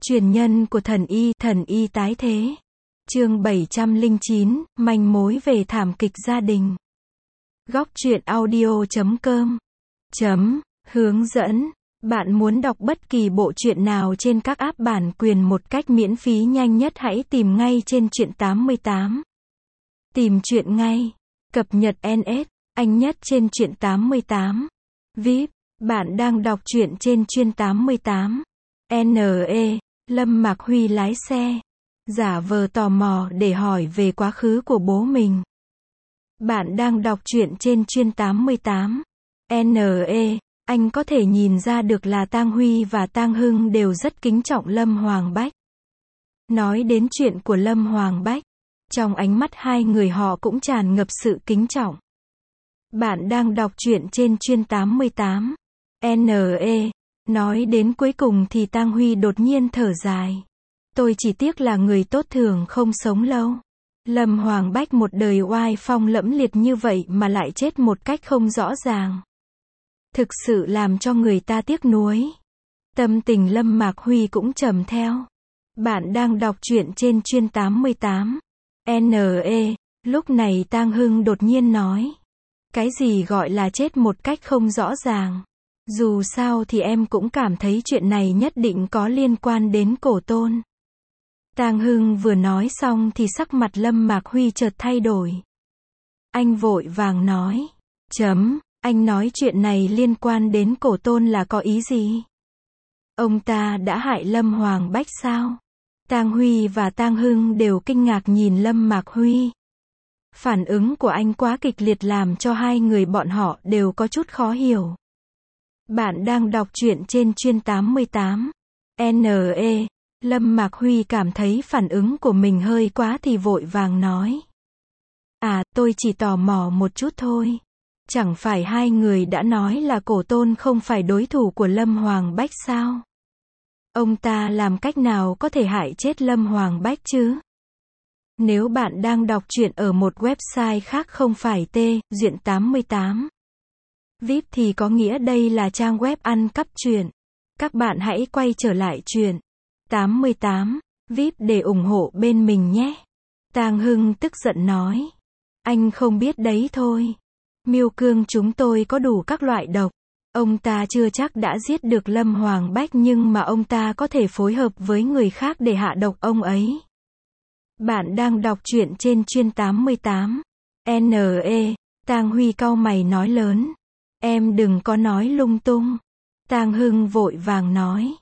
Truyền nhân của thần y tái thế. Chương 709, manh mối về thảm kịch gia đình. Góc truyện audio.com Hướng dẫn. Bạn muốn đọc bất kỳ bộ truyện nào trên các app bản quyền một cách miễn phí nhanh nhất, hãy tìm ngay trên Truyện 88. Tìm truyện ngay. Cập nhật NS, anh nhất trên Truyện 88. VIP, bạn đang đọc truyện trên Truyện 88. NE, Lâm Mạc Huy lái xe, giả vờ tò mò để hỏi về quá khứ của bố mình. Bạn đang đọc truyện trên Truyện 88. NE, anh có thể nhìn ra được là Tang Huy và Tang Hưng đều rất kính trọng Lâm Hoàng Bách. Nói đến chuyện của Lâm Hoàng Bách, trong ánh mắt hai người họ cũng tràn ngập sự kính trọng. Bạn đang đọc truyện trên Truyện 88. NE, nói đến cuối cùng thì Tang Huy đột nhiên thở dài. Tôi chỉ tiếc là người tốt thường không sống lâu. Lâm Hoàng Bách một đời oai phong lẫm liệt như vậy mà lại chết một cách không rõ ràng. Thực sự làm cho người ta tiếc nuối. Tâm tình Lâm Mạc Huy cũng trầm theo. Bạn đang đọc truyện trên Truyện 88. NE, lúc này Tang Hưng đột nhiên nói. Cái gì gọi là chết một cách không rõ ràng? Dù sao thì em cũng cảm thấy chuyện này nhất định có liên quan đến Cổ Tôn. Tang Hưng vừa nói xong thì sắc mặt Lâm Mạc Huy chợt thay đổi. Anh vội vàng nói. Anh nói chuyện này liên quan đến Cổ Tôn là có ý gì? Ông ta đã hại Lâm Hoàng Bách sao? Tang Huy và Tang Hưng đều kinh ngạc nhìn Lâm Mạc Huy. Phản ứng của anh quá kịch liệt làm cho hai người bọn họ đều có chút khó hiểu. Bạn đang đọc truyện trên Truyện 88. NE, Lâm Mạc Huy cảm thấy phản ứng của mình hơi quá thì vội vàng nói. Tôi chỉ tò mò một chút thôi. Chẳng phải hai người đã nói là Cổ Tôn không phải đối thủ của Lâm Hoàng Bách sao? Ông ta làm cách nào có thể hại chết Lâm Hoàng Bách chứ? Nếu bạn đang đọc truyện ở một website khác không phải Truyện 88. VIP thì có nghĩa đây là trang web ăn cắp truyện. Các bạn hãy quay trở lại Truyện 88 VIP để ủng hộ bên mình nhé. Tang Hưng tức giận nói. Anh không biết đấy thôi. Miêu Cương chúng tôi có đủ các loại độc. Ông ta chưa chắc đã giết được Lâm Hoàng Bách nhưng mà ông ta có thể phối hợp với người khác để hạ độc ông ấy. Bạn đang đọc truyện trên Truyện 88. NE, Tang Huy cau mày nói lớn. Em đừng có nói lung tung. Tang Hưng vội vàng nói.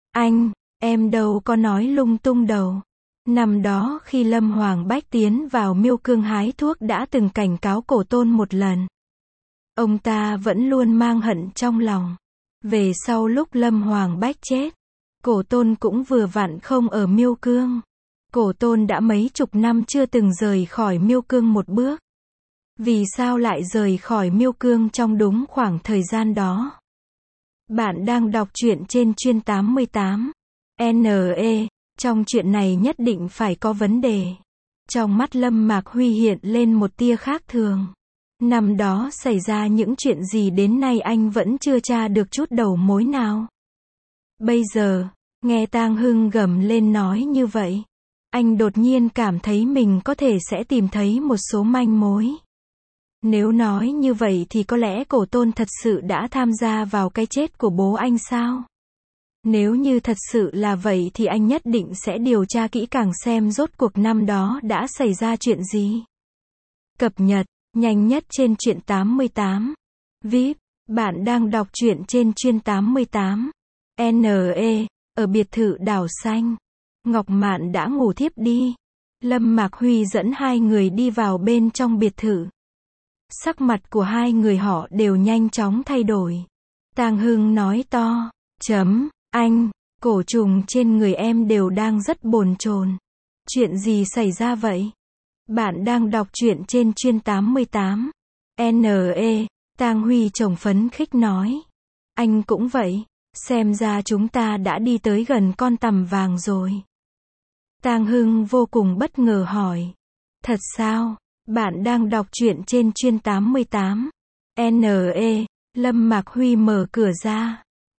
Em đâu có nói lung tung đâu. Năm đó khi Lâm Hoàng Bách tiến vào Miêu Cương hái thuốc đã từng cảnh cáo Cổ Tôn một lần. Ông ta vẫn luôn mang hận trong lòng. Về sau lúc Lâm Hoàng Bách chết, Cổ Tôn cũng vừa vặn không ở Miêu Cương. Cổ Tôn đã mấy chục năm chưa từng rời khỏi Miêu Cương một bước. Vì sao lại rời khỏi Miêu Cương trong đúng khoảng thời gian đó? Bạn đang đọc truyện trên Truyện 88. NE, trong chuyện này nhất định phải có vấn đề. Trong mắt Lâm Mạc Huy hiện lên một tia khác thường. Năm đó xảy ra những chuyện gì đến nay anh vẫn chưa tra được chút đầu mối nào. Bây giờ, nghe Tang Hưng gầm lên nói như vậy, anh đột nhiên cảm thấy mình có thể sẽ tìm thấy một số manh mối. Nếu nói như vậy thì có lẽ Cổ Tôn thật sự đã tham gia vào cái chết của bố anh sao? Nếu như thật sự là vậy thì anh nhất định sẽ điều tra kỹ càng xem rốt cuộc năm đó đã xảy ra chuyện gì. Cập nhật nhanh nhất trên Truyện 88. VIP, bạn đang đọc truyện trên Truyện 88. NE, ở biệt thự Đảo Xanh, Ngọc Mạn đã ngủ thiếp đi. Lâm Mạc Huy dẫn hai người đi vào bên trong biệt thự. Sắc mặt của hai người họ đều nhanh chóng thay đổi. Tang Hưng nói to. Anh, cổ trùng trên người em đều đang rất bồn chồn. Chuyện gì xảy ra vậy? Bạn đang đọc truyện trên Truyện 88. NE, Tang Huy chồng phấn khích nói. Anh cũng vậy, xem ra chúng ta đã đi tới gần con tằm vàng rồi. Tang Hưng vô cùng bất ngờ hỏi. Thật sao? Bạn đang đọc truyện trên Truyện 88. NE, Lâm Mạc Huy mở cửa ra.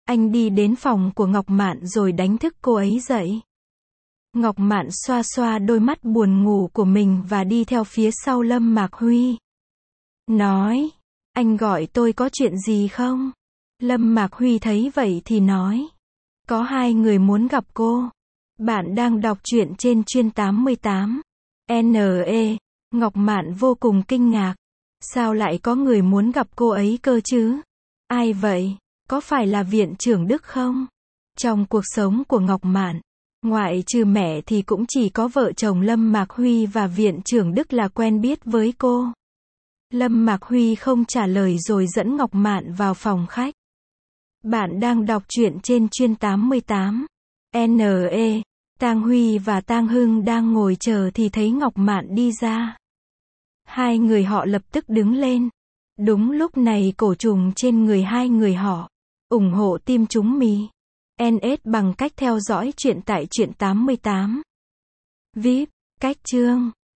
Anh đi đến phòng của Ngọc Mạn rồi đánh thức cô ấy dậy. Ngọc Mạn xoa xoa đôi mắt buồn ngủ của mình và đi theo phía sau Lâm Mạc Huy. Nói, anh gọi tôi có chuyện gì không? Lâm Mạc Huy thấy vậy thì nói, có hai người muốn gặp cô. Bạn đang đọc truyện trên Chuyên 88. NE. Ngọc Mạn vô cùng kinh ngạc. Sao lại có người muốn gặp cô ấy cơ chứ? Ai vậy? Có phải là viện trưởng Đức không? Trong cuộc sống của Ngọc Mạn, ngoại trừ mẹ thì cũng chỉ có vợ chồng Lâm Mạc Huy và viện trưởng Đức là quen biết với cô. Lâm Mạc Huy không trả lời rồi dẫn Ngọc Mạn vào phòng khách. Bạn đang đọc truyện trên Chuyên 88. NE. Tang Huy và Tang Hưng đang ngồi chờ thì thấy Ngọc Mạn đi ra. Hai người họ lập tức đứng lên. Đúng lúc này cổ trùng trên người hai người họ ủng hộ Tim Chúng Mì NS bằng cách theo dõi truyện tại Truyện 88. VIP, cách chương